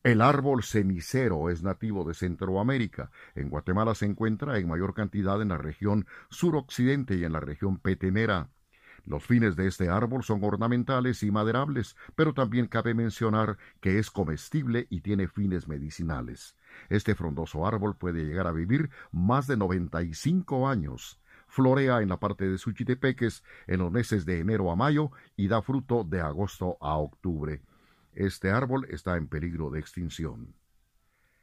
El árbol cenicero es nativo de Centroamérica. En Guatemala se encuentra en mayor cantidad en la región suroccidente y en la región petenera. Los fines de este árbol son ornamentales y maderables, pero también cabe mencionar que es comestible y tiene fines medicinales. Este frondoso árbol puede llegar a vivir más de 95 años. Florea en la parte de Suchitepeques en los meses de enero a mayo y da fruto de agosto a octubre. Este árbol está en peligro de extinción.